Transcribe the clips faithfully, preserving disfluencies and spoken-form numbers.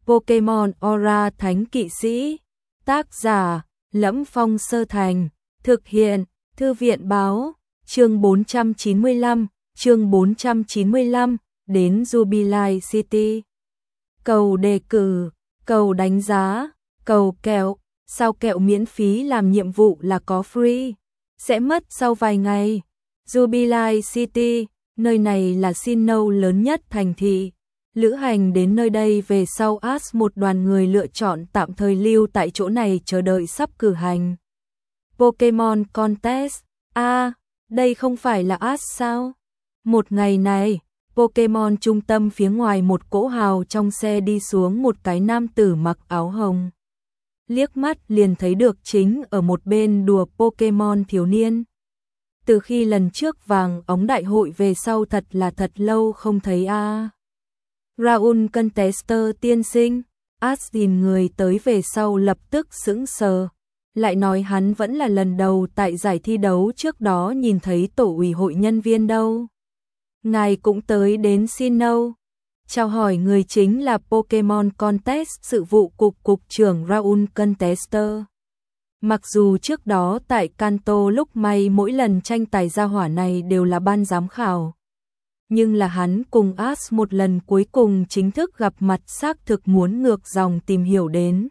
Pokemon Aura Thánh Kỵ Sĩ. Tác giả: Lẫm Phong Sơ Thành. Thực hiện: Thư viện báo. Chương bốn trăm chín mươi lăm, chương bốn trăm chín mươi lăm, đến Jubilife City. Cầu đề cử, cầu đánh giá, cầu kẹo, sao kẹo miễn phí làm nhiệm vụ là có free, sẽ mất sau vài ngày. Jubilife City, nơi này là Sinnoh lớn nhất thành thị. Lữ hành đến nơi đây về sau Ash một đoàn người lựa chọn tạm thời lưu tại chỗ này chờ đợi sắp cử hành Pokemon Contest. A, à, đây không phải là Ash sao? Một ngày này, Pokemon trung tâm phía ngoài một cỗ hào trong xe đi xuống một cái nam tử mặc áo hồng. Liếc mắt liền thấy được chính ở một bên đùa Pokemon thiếu niên. Từ khi lần trước vàng ống đại hội về sau thật là thật lâu không thấy a. À. Raoul Contester tiên sinh. Ash nhìn người tới về sau lập tức sững sờ. Lại nói hắn vẫn là lần đầu tại giải thi đấu trước đó nhìn thấy tổ ủy hội nhân viên đâu. Ngài cũng tới đến Sinnoh. Chào hỏi người chính là Pokemon Contest sự vụ cục cục trưởng Raoul Contester. Mặc dù trước đó tại Kanto lúc may mỗi lần tranh tài gia hỏa này đều là ban giám khảo. Nhưng là hắn cùng Ash một lần cuối cùng chính thức gặp mặt xác thực muốn ngược dòng tìm hiểu đến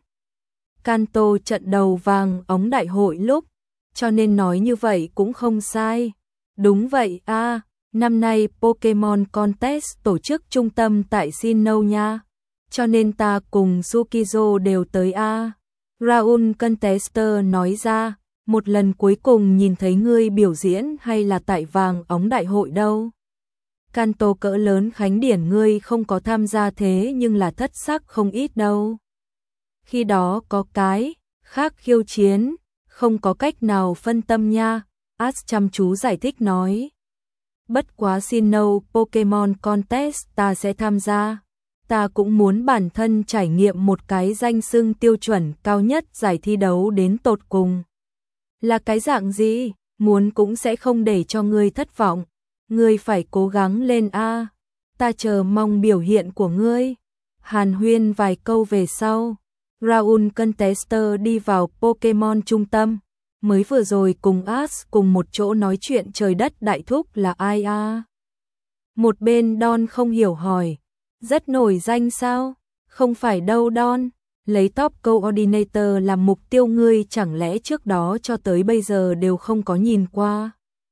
Kanto trận đầu vàng ống đại hội lúc, cho nên nói như vậy cũng không sai. Đúng vậy a, à, năm nay Pokemon Contest tổ chức trung tâm tại Sinnoh nha, cho nên ta cùng Sukizo đều tới a. À. Raoul Contester nói ra, một lần cuối cùng nhìn thấy ngươi biểu diễn hay là tại vàng ống đại hội đâu. Kanto cỡ lớn khánh điển ngươi không có tham gia thế nhưng là thất sắc không ít đâu. Khi đó có cái khác khiêu chiến, không có cách nào phân tâm nha, Ash chăm chú giải thích nói. Bất quá Sinnoh Pokemon Contest ta sẽ tham gia. Ta cũng muốn bản thân trải nghiệm một cái danh xưng tiêu chuẩn cao nhất giải thi đấu đến tột cùng. Là cái dạng gì, muốn cũng sẽ không để cho ngươi thất vọng. Ngươi phải cố gắng lên a. Ta chờ mong biểu hiện của ngươi. Hàn huyên vài câu về sau, Raoul Contester đi vào Pokemon trung tâm. Mới vừa rồi cùng Ash cùng một chỗ nói chuyện trời đất đại thúc là ai a? À? Một bên Don không hiểu hỏi. Rất nổi danh sao? Không phải đâu Don. Lấy top coordinator làm mục tiêu ngươi chẳng lẽ trước đó cho tới bây giờ đều không có nhìn qua.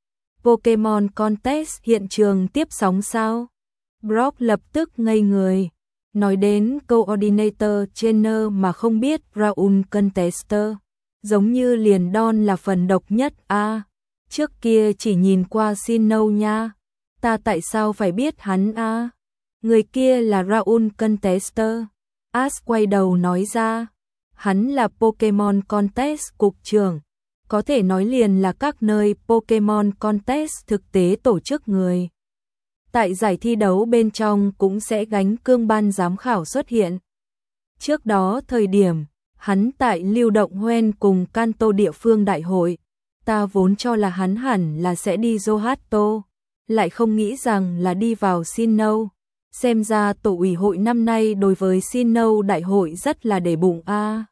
Pokemon Contest hiện trường tiếp sóng sao? Brock lập tức ngây người. Nói đến coordinator trainer mà không biết Raoul Contester. Giống như liền Don là phần độc nhất a. À, trước kia chỉ nhìn qua Sinnoh nha. Ta tại sao phải biết hắn a? À? Người kia là Raoul Contester. Ash quay đầu nói ra. Hắn là Pokemon Contest cục trưởng. Có thể nói liền là các nơi Pokemon Contest thực tế tổ chức người. Tại giải thi đấu bên trong cũng sẽ gánh cương ban giám khảo xuất hiện. Trước đó thời điểm, hắn tại lưu động Hoenn cùng Kanto địa phương đại hội. Ta vốn cho là hắn hẳn là sẽ đi Johto. Lại không nghĩ rằng là đi vào Sinnoh. Xem ra tổ ủy hội năm nay đối với Sinnoh đại hội rất là để bụng a. À.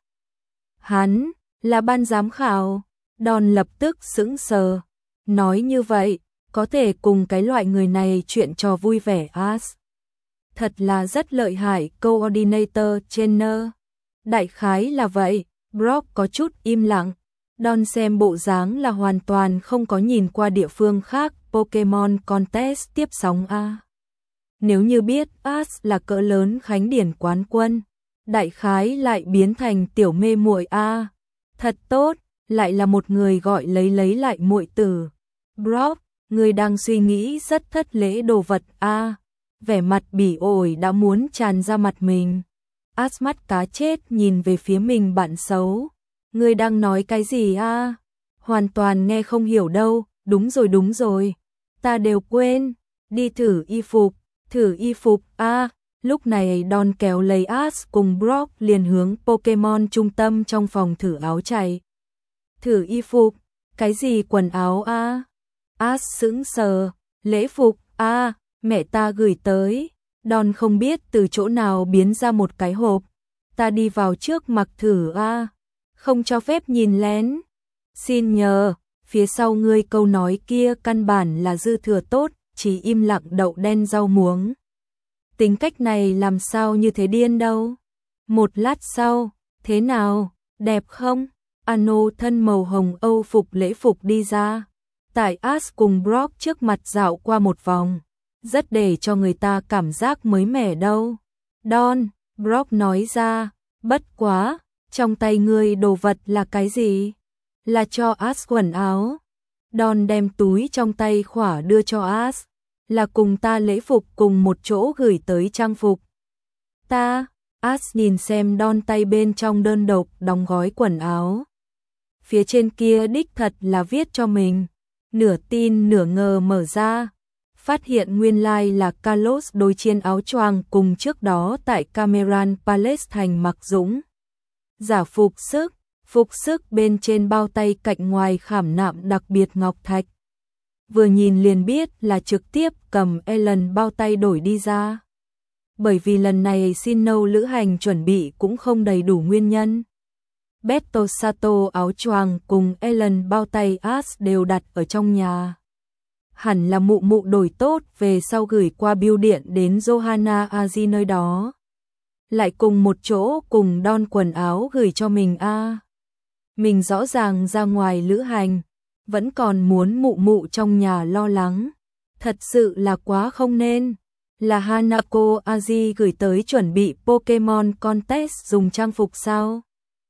Hắn là ban giám khảo. Don lập tức sững sờ. Nói như vậy, có thể cùng cái loại người này chuyện trò vui vẻ Ash. Thật là rất lợi hại coordinator trainer. Đại khái là vậy. Brock có chút im lặng. Don xem bộ dáng là hoàn toàn không có nhìn qua địa phương khác Pokemon Contest tiếp sóng a. À. Nếu như biết Ash là cỡ lớn khánh điển quán quân, đại khái lại biến thành tiểu mê muội a. À. Thật tốt, lại là một người gọi lấy lấy lại muội tử. Brock, người đang suy nghĩ rất thất lễ đồ vật a. À. Vẻ mặt bỉ ổi đã muốn tràn ra mặt mình. Ash mắt cá chết nhìn về phía mình bạn xấu. Người đang nói cái gì a? À? Hoàn toàn nghe không hiểu đâu. Đúng rồi đúng rồi. Ta đều quên. Đi thử y phục. Thử y phục a. À, lúc này Don kéo lấy Ash cùng Brock liền hướng Pokemon trung tâm trong phòng thử áo chạy. Thử y phục. Cái gì quần áo a? À? Ash sững sờ. Lễ phục a. À, mẹ ta gửi tới. Don không biết từ chỗ nào biến ra một cái hộp. ta đi vào trước mặc thử a, không cho phép nhìn lén. Xin nhờ, phía sau ngươi câu nói kia căn bản là dư thừa tốt, chỉ im lặng đậu đen rau muống. Tính cách này làm sao như thế điên đâu. Một lát sau, thế nào, đẹp không? Ano thân màu hồng Âu phục lễ phục đi ra. Tại Ash cùng Brock trước mặt dạo qua một vòng. Rất để cho người ta cảm giác mới mẻ đâu. Don, Brock nói ra, bất quá, trong tay ngươi đồ vật là cái gì? Là cho Ash quần áo. Don đem túi trong tay khỏa đưa cho Ash. Là cùng ta lễ phục cùng một chỗ gửi tới trang phục. Ta, Ash nhìn xem Don tay bên trong đơn độc đóng gói quần áo. Phía trên kia đích thật là viết cho mình. Nửa tin nửa ngờ mở ra. Phát hiện nguyên lai like là Carlos đối chiên áo choàng cùng trước đó tại Cameron Palace thành mặc dũng. Giả phục sức, phục sức bên trên bao tay cạnh ngoài khảm nạm đặc biệt ngọc thạch. Vừa nhìn liền biết là trực tiếp cầm Ellen bao tay đổi đi ra. Bởi vì lần này Sinnoh lữ hành chuẩn bị cũng không đầy đủ nguyên nhân. Beto Sato áo choàng cùng Ellen bao tay Ash đều đặt ở trong nhà. Hẳn là mụ mụ đổi tốt về sau gửi qua bưu điện đến Johanna Aji nơi đó. Lại cùng một chỗ cùng Don quần áo gửi cho mình a. À. Mình rõ ràng ra ngoài lữ hành, vẫn còn muốn mụ mụ trong nhà lo lắng. Thật sự là quá không nên. Là Hanako Aji gửi tới chuẩn bị Pokemon Contest dùng trang phục sao?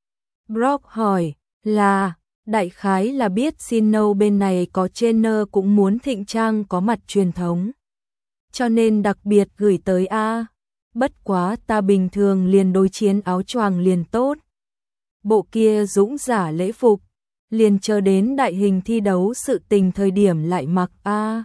Brock hỏi, là, đại khái là biết Sinnoh bên này có trainer cũng muốn thịnh trang có mặt truyền thống. Cho nên đặc biệt gửi tới a. Bất quá ta bình thường liền đối chiến áo choàng liền tốt. Bộ kia dũng giả lễ phục, liền chờ đến đại hình thi đấu sự tình thời điểm lại mặc a.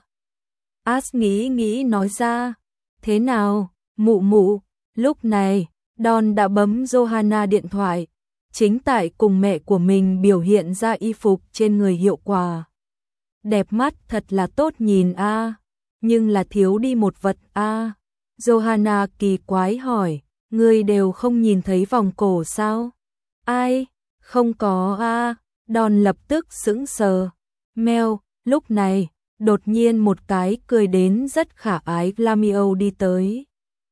Ash nghĩ nghĩ nói ra, thế nào, mụ mụ, lúc này, Don đã bấm Johanna điện thoại. Chính tại cùng mẹ của mình biểu hiện ra y phục trên người hiệu quả. Đẹp mắt thật là tốt nhìn a, à, nhưng là thiếu đi một vật a. À. Johanna kỳ quái hỏi, ngươi đều không nhìn thấy vòng cổ sao? Ai? Không có a. À. Don lập tức sững sờ. Mèo, lúc này, đột nhiên một cái cười đến rất khả ái Glamio đi tới.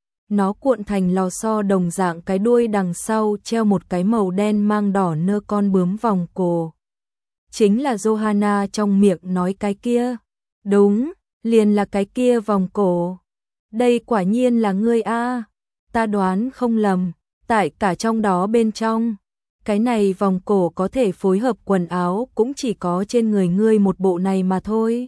Nó cuộn thành lò xo đồng dạng cái đuôi đằng sau treo một cái màu đen mang đỏ nơ con bướm vòng cổ. Chính là Johanna trong miệng nói cái kia. Đúng, liền là cái kia vòng cổ. Đây quả nhiên là ngươi a. Ta đoán không lầm, tại cả trong đó bên trong. Cái này vòng cổ có thể phối hợp quần áo cũng chỉ có trên người ngươi một bộ này mà thôi.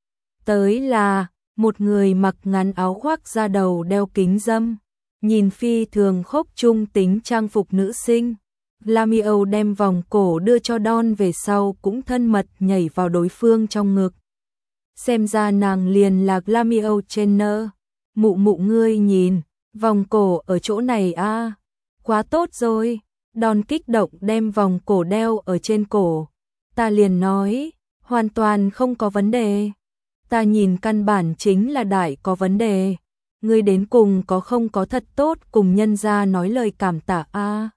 Tới là một người mặc ngắn áo khoác da đầu đeo kính râm, nhìn phi thường khốc trung tính trang phục nữ sinh. Glamio đem vòng cổ đưa cho Don về sau cũng thân mật nhảy vào đối phương trong ngực. Xem ra nàng liền là Glamio Trainer. Mụ mụ ngươi nhìn, vòng cổ ở chỗ này a, à. Quá tốt rồi. Don kích động đem vòng cổ đeo ở trên cổ. Ta liền nói, hoàn toàn không có vấn đề. Ta nhìn căn bản chính là đại có vấn đề. Ngươi đến cùng có không có thật tốt cùng nhân gia nói lời cảm tạ a. À.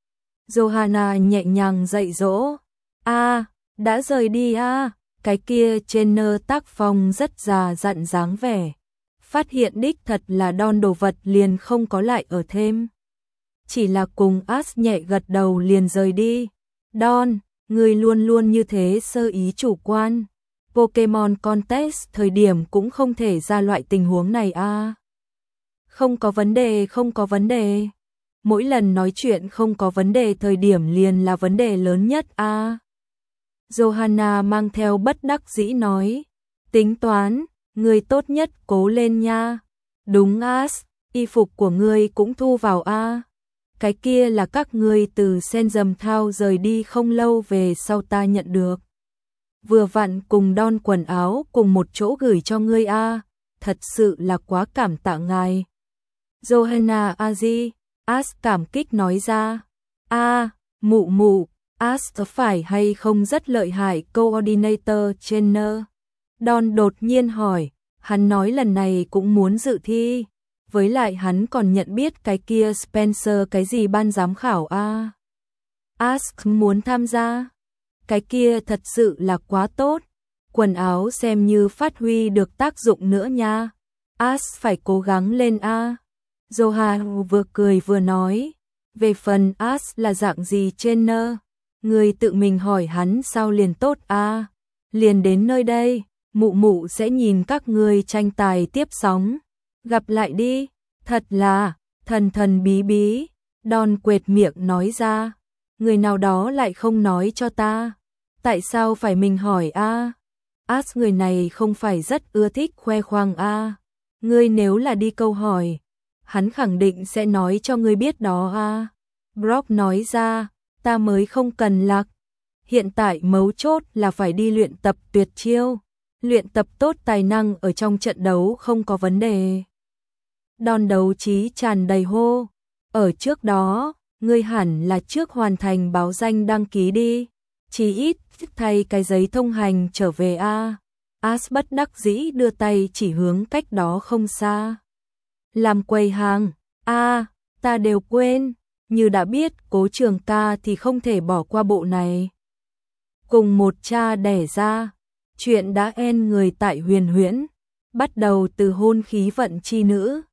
Johanna nhẹ nhàng dạy dỗ. A, à, đã rời đi a. À. Cái kia trainer tác phong rất già dặn dáng vẻ. Phát hiện đích thật là Don đồ vật liền không có lại ở thêm. Chỉ là cùng Ash nhẹ gật đầu liền rời đi. Don, ngươi luôn luôn như thế sơ ý chủ quan. Pokemon Contest thời điểm cũng không thể ra loại tình huống này a. À. Không có vấn đề, không có vấn đề. Mỗi lần nói chuyện không có vấn đề thời điểm liền là vấn đề lớn nhất a. À. Johanna mang theo bất đắc dĩ nói, tính toán, ngươi tốt nhất cố lên nha. Đúng Ash, y phục của ngươi cũng thu vào a. À. Cái kia là các ngươi từ Senzam Thao rời đi không lâu về sau ta nhận được. Vừa vặn cùng Don quần áo cùng một chỗ gửi cho ngươi a, à. Thật sự là quá cảm tạ ngài. Johanna Aji, Ash cảm kích nói ra. A, à, mụ mụ, Ash phải hay không rất lợi hại coordinator trainer. Don đột nhiên hỏi, hắn nói lần này cũng muốn dự thi. với lại hắn còn nhận biết cái kia Spencer cái gì ban giám khảo a. Ask muốn tham gia. Cái kia thật sự là quá tốt. Quần áo xem như phát huy được tác dụng nữa nha. Ask phải cố gắng lên a. Johan vừa cười vừa nói. Về phần Ask là dạng gì trainer, người tự mình hỏi hắn sao liền tốt a. Liền đến nơi đây, mụ mụ sẽ nhìn các người tranh tài tiếp sóng. Gặp lại đi, thật là, thần thần bí bí, Don quệt miệng nói ra. Người nào đó lại không nói cho ta. Tại sao phải mình hỏi a? Ask người này không phải rất ưa thích khoe khoang a. Ngươi nếu là đi câu hỏi, hắn khẳng định sẽ nói cho ngươi biết đó a. Brock nói ra, ta mới không cần lạc. Hiện tại mấu chốt là phải đi luyện tập tuyệt chiêu. Luyện tập tốt tài năng ở trong trận đấu không có vấn đề. Đòn đấu trí tràn đầy hô. Ở trước đó, ngươi hẳn là trước hoàn thành báo danh đăng ký đi. Chỉ ít thay cái giấy thông hành trở về a. Ask bất đắc dĩ đưa tay chỉ hướng cách đó không xa. Làm quầy hàng, a, ta đều quên, như đã biết Cố Trường Ca thì không thể bỏ qua bộ này. Cùng một cha đẻ ra, chuyện đã en người tại Huyền Huyễn, bắt đầu từ hôn khí vận chi nữ,